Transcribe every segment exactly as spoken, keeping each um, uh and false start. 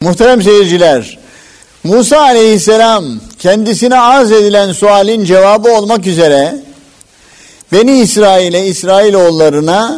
Muhterem seyirciler, Musa aleyhisselam kendisine arz edilen sualin cevabı olmak üzere Beni İsrail'e, İsrailoğullarına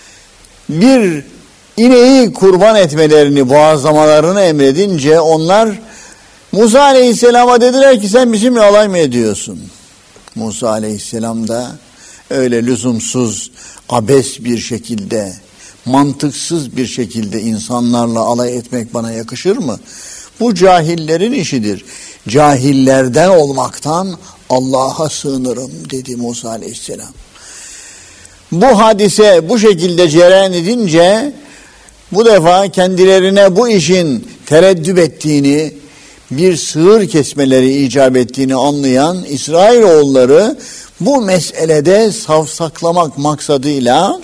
bir ineği kurban etmelerini, boğazlamalarını emredince onlar Musa aleyhisselama dediler ki sen bizimle alay mı ediyorsun? Musa aleyhisselam da öyle lüzumsuz, abes bir şekilde, mantıksız bir şekilde insanlarla alay etmek bana yakışır mı? Bu cahillerin işidir. Cahillerden olmaktan Allah'a sığınırım dedi Musa aleyhisselam. Bu hadise bu şekilde cereyan edince bu defa kendilerine bu işin tereddüt ettiğini, bir sığır kesmeleri icap ettiğini anlayan İsrailoğulları bu meselede savsaklamak maksadıyla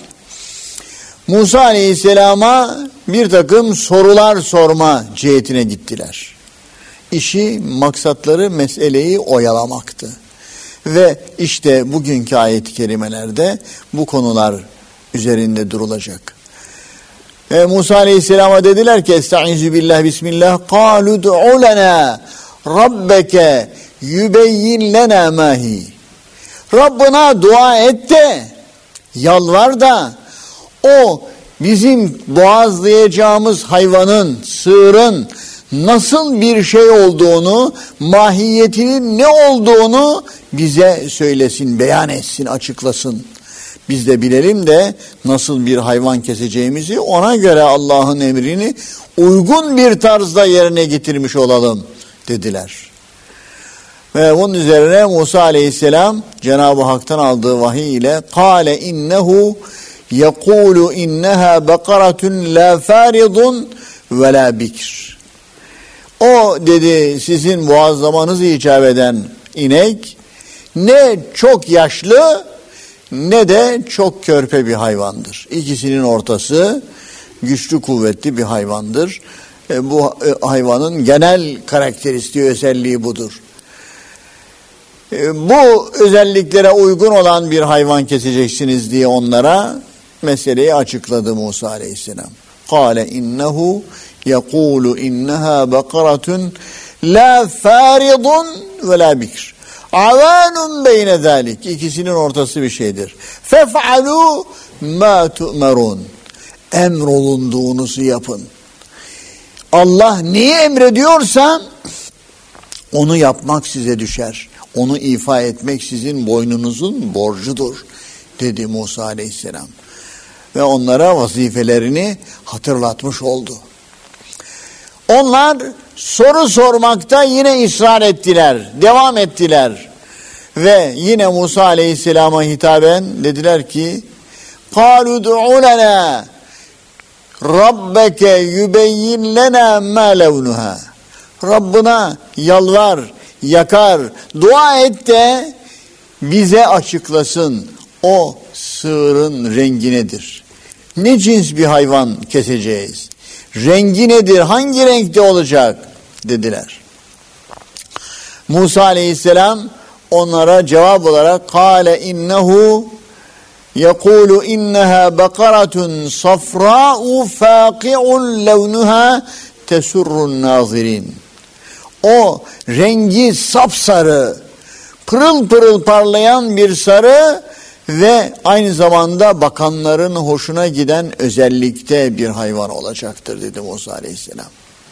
Musa aleyhisselama bir takım sorular sorma cihetine gittiler. İşi, maksatları meseleyi oyalamaktı. Ve işte bugünkü ayet-i kerimelerde bu konular üzerinde durulacak. E, Musa aleyhisselama dediler ki Estaizu billah bismillah قَالُ دُعُ لَنَا رَبَّكَ يُبَيِّنْ لَنَا مَا هِي Rabbına dua et de, yalvar da o bizim boğazlayacağımız hayvanın, sığırın nasıl bir şey olduğunu, mahiyetinin ne olduğunu bize söylesin, beyan etsin, açıklasın. Biz de bilelim de nasıl bir hayvan keseceğimizi, ona göre Allah'ın emrini uygun bir tarzda yerine getirmiş olalım dediler. Ve bunun üzerine Musa aleyhisselam Cenab-ı Hak'tan aldığı vahiy ile "Kâle innehu yekûlu inneha bekaratun la faridun ve la bikr." O dedi sizin boğazlamanızı icap eden inek ne çok yaşlı ne de çok körpe bir hayvandır. İkisinin ortası güçlü kuvvetli bir hayvandır. E, bu e, hayvanın genel karakteristiği, özelliği budur. E, bu özelliklere uygun olan bir hayvan keseceksiniz diye onlara meseleyi açıkladı Musa aleyhisselam. Kâle innehu yekûlu inneha bekaratun la faridun ve la bikr. Avanun beyne zalik. İkisinin ortası bir şeydir. Fef'alû mâ tu'merûn. Emrolunduğunuzu yapın. Allah neyi emrediyorsa onu yapmak size düşer. Onu ifa etmek sizin boynunuzun borcudur dedi Musa aleyhisselam. Ve onlara vazifelerini hatırlatmış oldu. Onlar soru sormakta yine ısrar ettiler, devam ettiler. Ve yine Musa aleyhisselama hitaben dediler ki قَالُوا دُعُوا لَنَا رَبَّكَ يُبَيِّنْ لَنَا مَا لَوْنُهَا Rabbına yalvar, yakar, dua et de bize açıklasın o sığırın rengi nedir? Ne cins bir hayvan keseceğiz? Rengi nedir? Hangi renkte olacak? Dediler. Musa aleyhisselam onlara cevap olarak kâle innehu yekûlu inneha bekaratun safrâ'u fâki'un levnuha tesurrun nazirin. O rengi sapsarı, pırıl pırıl parlayan bir sarı ve aynı zamanda bakanların hoşuna giden özellikte bir hayvan olacaktır dedi Musa aleyhisselam.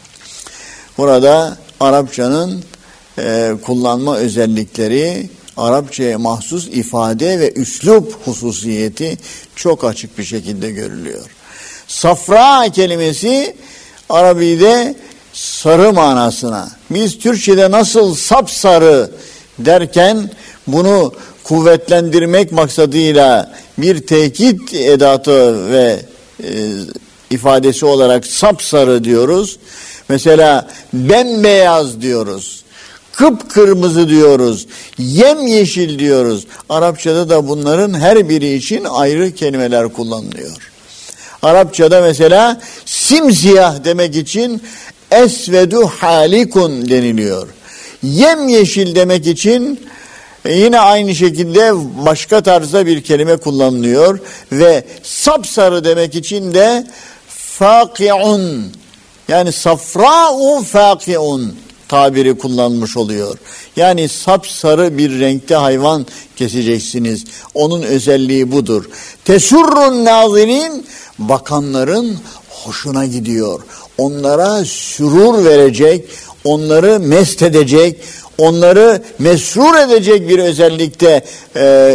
Burada Arapçanın e, kullanma özellikleri, Arapçaya mahsus ifade ve üslup hususiyeti çok açık bir şekilde görülüyor. Safra kelimesi Arabi'de sarı manasına. Biz Türkçe'de nasıl sapsarı derken bunu kuvvetlendirmek maksadıyla bir tekit edatı ve e, ifadesi olarak sapsarı diyoruz. Mesela bembeyaz diyoruz. Kıpkırmızı diyoruz. Yemyeşil diyoruz. Arapçada da bunların her biri için ayrı kelimeler kullanılıyor. Arapçada mesela simsiyah demek için esvedu halikun deniliyor. Yemyeşil demek için yine aynı şekilde başka tarzda bir kelime kullanılıyor ve sapsarı demek için de fakiun Yani safra'u fakiun tabiri kullanmış oluyor. Yani sapsarı bir renkte hayvan keseceksiniz. Onun özelliği budur. Tesurrun nazirin, bakanların hoşuna gidiyor. Onlara sürur verecek, onları mest edecek, onları mesrur edecek bir özellikte e,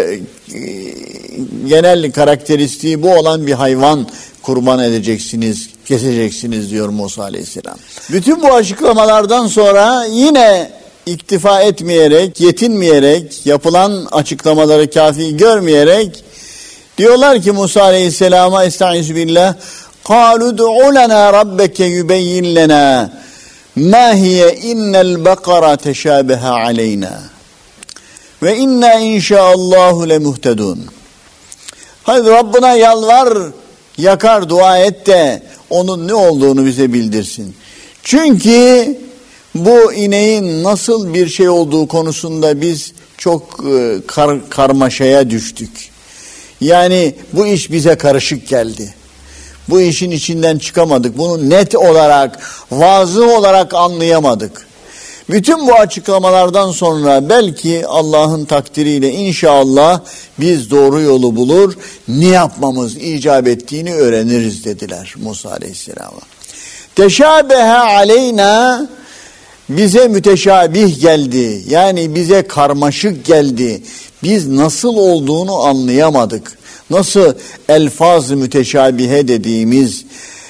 genel karakteristiği bu olan bir hayvan kurban edeceksiniz, keseceksiniz diyor Musa Aleyhisselam. Bütün bu açıklamalardan sonra yine iktifa etmeyerek, yetinmeyerek, yapılan açıklamaları kafi görmeyerek diyorlar ki Musa Aleyhisselam'a estaizu billah قَالُوا دُعُ لَنَا رَبَّكَ يُبَيِّنْ لَنَا مَا هِيَ اِنَّ الْبَقَرَ تَشَابَهَ عَلَيْنَا وَاِنَّا اِنْ شَاءَ اللّٰهُ لَمُهْتَدُونَ. Hadi Rabbına yalvar, yakar, dua et de onun ne olduğunu bize bildirsin. Çünkü bu ineğin nasıl bir şey olduğu konusunda biz çok kar, karmaşaya düştük. Yani bu iş bize karışık geldi. Bu işin içinden çıkamadık. Bunu net olarak, vazı olarak anlayamadık. Bütün bu açıklamalardan sonra belki Allah'ın takdiriyle inşallah biz doğru yolu bulur, ne yapmamız icap ettiğini öğreniriz dediler Musa Aleyhisselam'a. Teşabehe aleyna, bize müteşabih geldi. Yani bize karmaşık geldi. Biz nasıl olduğunu anlayamadık. Nasıl elfaz-ı müteşabihe dediğimiz,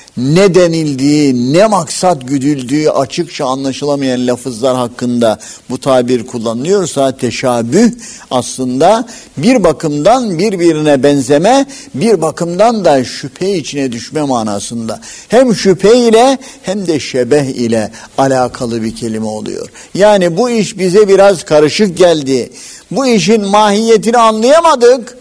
ne denildiği, ne maksat güdüldüğü açıkça anlaşılamayan lafızlar hakkında bu tabir kullanılıyorsa teşabüh aslında bir bakımdan birbirine benzeme, bir bakımdan da şüphe içine düşme manasında. Hem şüphe ile hem de şebeh ile alakalı bir kelime oluyor. Yani bu iş bize biraz karışık geldi. Bu işin mahiyetini anlayamadık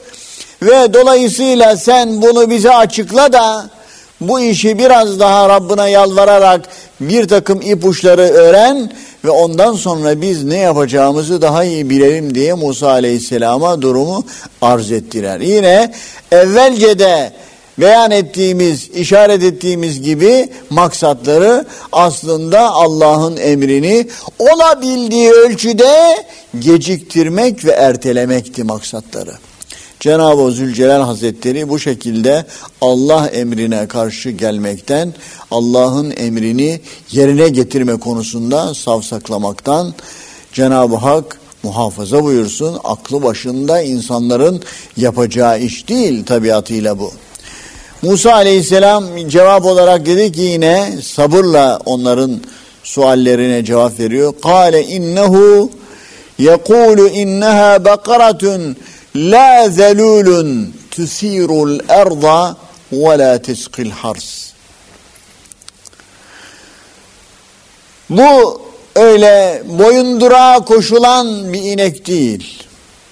ve dolayısıyla sen bunu bize açıkla da bu işi biraz daha Rabbine yalvararak bir takım ipuçları öğren ve ondan sonra biz ne yapacağımızı daha iyi bilelim diye Musa Aleyhisselam'a durumu arz ettiler. Yine evvelce de beyan ettiğimiz, işaret ettiğimiz gibi maksatları aslında Allah'ın emrini olabildiği ölçüde geciktirmek ve ertelemekti maksatları. Cenab-ı Zülcelal Hazretleri bu şekilde Allah emrine karşı gelmekten, Allah'ın emrini yerine getirme konusunda savsaklamaktan Cenab-ı Hak muhafaza buyursun. Aklı başında insanların yapacağı iş değil tabiatıyla bu. Musa Aleyhisselam cevap olarak dedi ki yine sabırla onların suallerine cevap veriyor. Kâle innehu yekûlu inneha bakaratun la zelulun tusirul erda ve la tesqil hars. Bu öyle boyundurağa koşulan bir inek değil.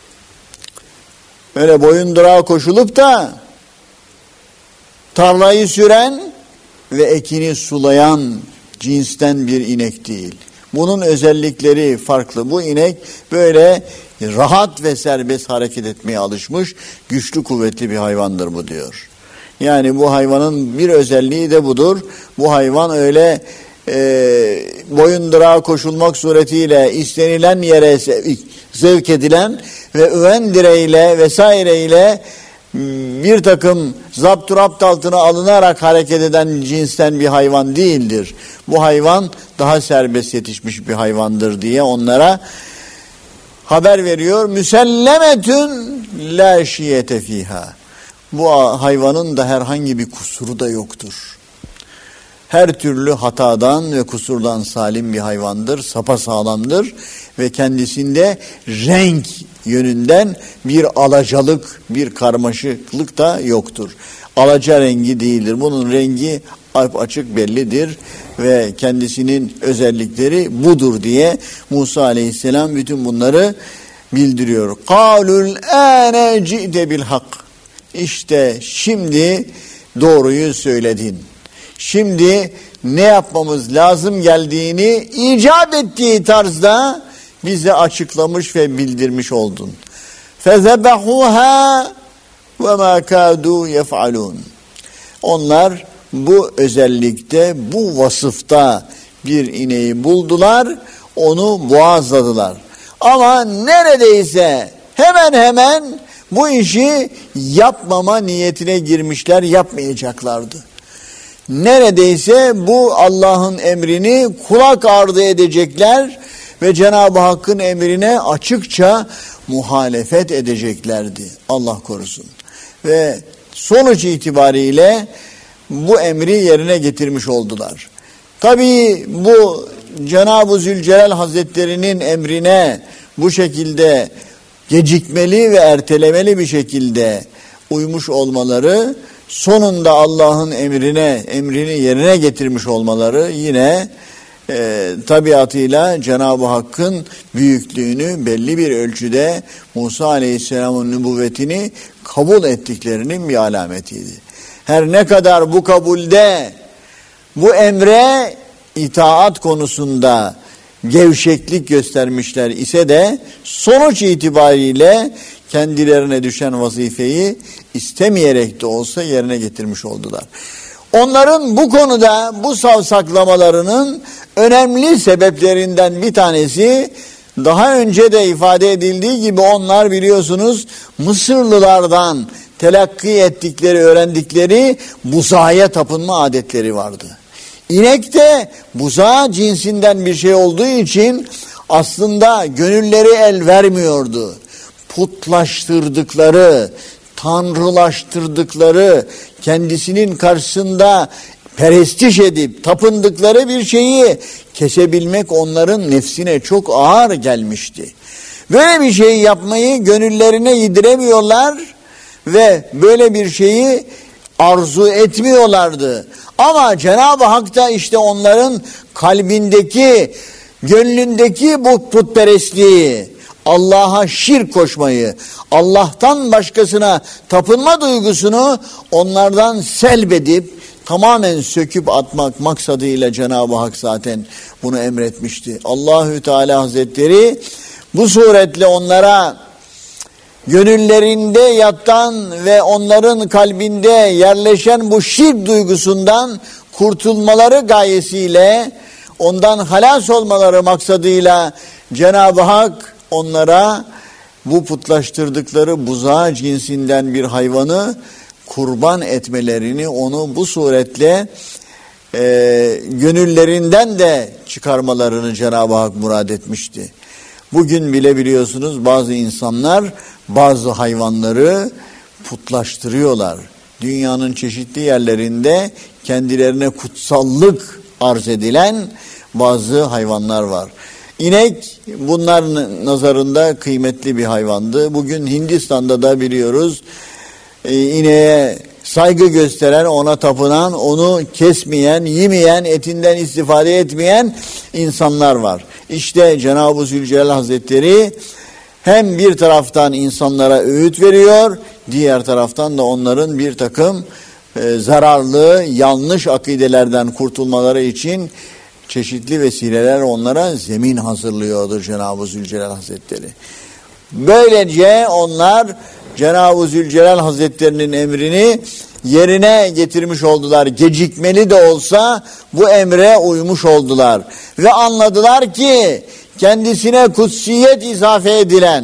Öyle boyundurağa koşulup da tarlayı süren ve ekini sulayan cinsten bir inek değil. Bunun özellikleri farklı. Bu inek böyle rahat ve serbest hareket etmeye alışmış, güçlü kuvvetli bir hayvandır bu diyor. Yani bu hayvanın bir özelliği de budur. Bu hayvan öyle e, boyundırağa koşulmak suretiyle istenilen yere sevk edilen ve öven direğiyle vesaireyle bir takım zapturapt altına alınarak hareket eden cinsten bir hayvan değildir. Bu hayvan daha serbest yetişmiş bir hayvandır diye onlara haber veriyor. Müsellemetün la şiyete fiha. Bu hayvanın da herhangi bir kusuru da yoktur. Her türlü hatadan ve kusurdan salim bir hayvandır, sapasağlamdır ve kendisinde renk yönünden bir alacalık, bir karmaşıklık da yoktur. Alaca rengi değildir. Bunun rengi açık bellidir ve kendisinin özellikleri budur diye Musa Aleyhisselam bütün bunları bildiriyor. Kâlul âne ci'de bil hak. İşte şimdi doğruyu söyledin. Şimdi ne yapmamız lazım geldiğini icap ettiği tarzda bize açıklamış ve bildirmiş oldun. فَذَبَحُوهَا وَمَا كَادُوا يَفْعَلُونَ. Onlar bu özellikte, bu vasıfta bir ineği buldular, onu boğazladılar. Ama neredeyse hemen hemen bu işi yapmama niyetine girmişler, yapmayacaklardı. Neredeyse bu Allah'ın emrini kulak ardı edecekler ve Cenab-ı Hakk'ın emrine açıkça muhalefet edeceklerdi. Allah korusun. Ve sonuç itibariyle bu emri yerine getirmiş oldular. Tabii bu Cenab-ı Zülcelal Hazretleri'nin emrine bu şekilde gecikmeli ve ertelemeli bir şekilde uymuş olmaları, sonunda Allah'ın emrine, emrini yerine getirmiş olmaları yine e, tabiatıyla Cenab-ı Hakk'ın büyüklüğünü belli bir ölçüde Musa Aleyhisselam'ın nübüvvetini kabul ettiklerinin bir alametiydi. Her ne kadar bu kabulde, bu emre itaat konusunda gevşeklik göstermişler ise de sonuç itibariyle kendilerine düşen vazifeyi istemeyerek de olsa yerine getirmiş oldular. Onların bu konuda bu savsaklamalarının önemli sebeplerinden bir tanesi, daha önce de ifade edildiği gibi, onlar biliyorsunuz Mısırlılardan telakki ettikleri, öğrendikleri buzağıya tapınma adetleri vardı. İnek de buzağı cinsinden bir şey olduğu için aslında gönülleri el vermiyordu. Putlaştırdıkları, tanrılaştırdıkları, kendisinin karşısında perestiş edip tapındıkları bir şeyi kesebilmek onların nefsine çok ağır gelmişti. Böyle bir şeyi yapmayı gönüllerine yediremiyorlar ve böyle bir şeyi arzu etmiyorlardı. Ama Cenab-ı Hak da işte onların kalbindeki, gönlündeki bu putperestliği, Allah'a şirk koşmayı, Allah'tan başkasına tapınma duygusunu onlardan selbedip tamamen söküp atmak maksadıyla Cenab-ı Hak zaten bunu emretmişti. Allahü Teala Hazretleri bu suretle onlara gönüllerinde yatan ve onların kalbinde yerleşen bu şirk duygusundan kurtulmaları gayesiyle, ondan halas olmaları maksadıyla Cenab-ı Hak onlara bu putlaştırdıkları buzağı cinsinden bir hayvanı kurban etmelerini, onu bu suretle e, gönüllerinden de çıkarmalarını Cenab-ı Hak murad etmişti. Bugün bile biliyorsunuz bazı insanlar bazı hayvanları putlaştırıyorlar. Dünyanın çeşitli yerlerinde kendilerine kutsallık arz edilen bazı hayvanlar var. İnek bunların nazarında kıymetli bir hayvandı. Bugün Hindistan'da da biliyoruz e, ineğe saygı gösteren, ona tapınan, onu kesmeyen, yemeyen, etinden istifade etmeyen insanlar var. İşte Cenab-ı Zülcelal Hazretleri hem bir taraftan insanlara öğüt veriyor, diğer taraftan da onların bir takım e, zararlı, yanlış akidelerden kurtulmaları için çeşitli vesileler onlara zemin hazırlıyordur Cenab-ı Zülcelal Hazretleri. Böylece onlar Cenab-ı Zülcelal Hazretlerinin emrini yerine getirmiş oldular. Gecikmeli de olsa bu emre uymuş oldular. Ve anladılar ki kendisine kutsiyet izafe edilen,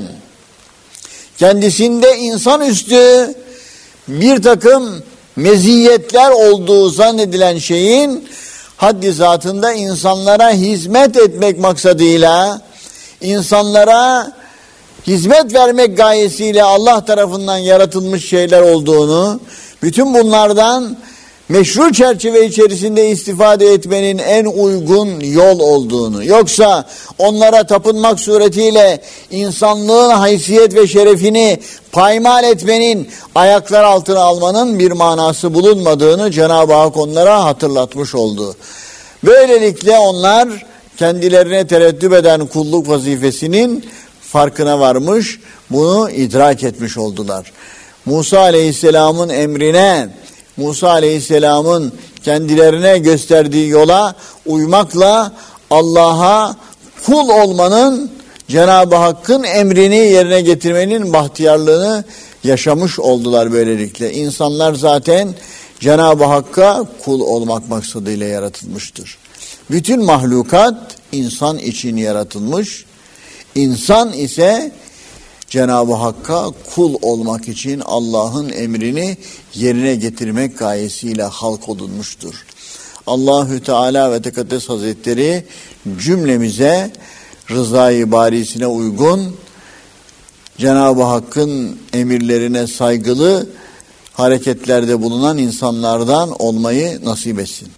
kendisinde insanüstü bir takım meziyetler olduğu zannedilen şeyin haddi zatında insanlara hizmet etmek maksadıyla, insanlara hizmet vermek gayesiyle Allah tarafından yaratılmış şeyler olduğunu, bütün bunlardan meşru çerçeve içerisinde istifade etmenin en uygun yol olduğunu, yoksa onlara tapınmak suretiyle insanlığın haysiyet ve şerefini paymal etmenin, ayaklar altına almanın bir manası bulunmadığını Cenab-ı Hak onlara hatırlatmış oldu. Böylelikle onlar kendilerine tereddüt eden kulluk vazifesinin farkına varmış, bunu idrak etmiş oldular. Musa Aleyhisselam'ın emrine, Musa Aleyhisselam'ın kendilerine gösterdiği yola uymakla Allah'a kul olmanın, Cenab-ı Hakk'ın emrini yerine getirmenin bahtiyarlığını yaşamış oldular böylelikle. İnsanlar zaten Cenab-ı Hakk'a kul olmak maksadıyla yaratılmıştır. Bütün mahlukat insan için yaratılmış. İnsan ise Cenab-ı Hakk'a kul olmak için Allah'ın emrini yerine getirmek gayesiyle halk olunmuştur. Allahü Teala ve Tekaddes Hazretleri cümlemize rızayı barisine uygun, Cenab-ı Hakk'ın emirlerine saygılı hareketlerde bulunan insanlardan olmayı nasip etsin.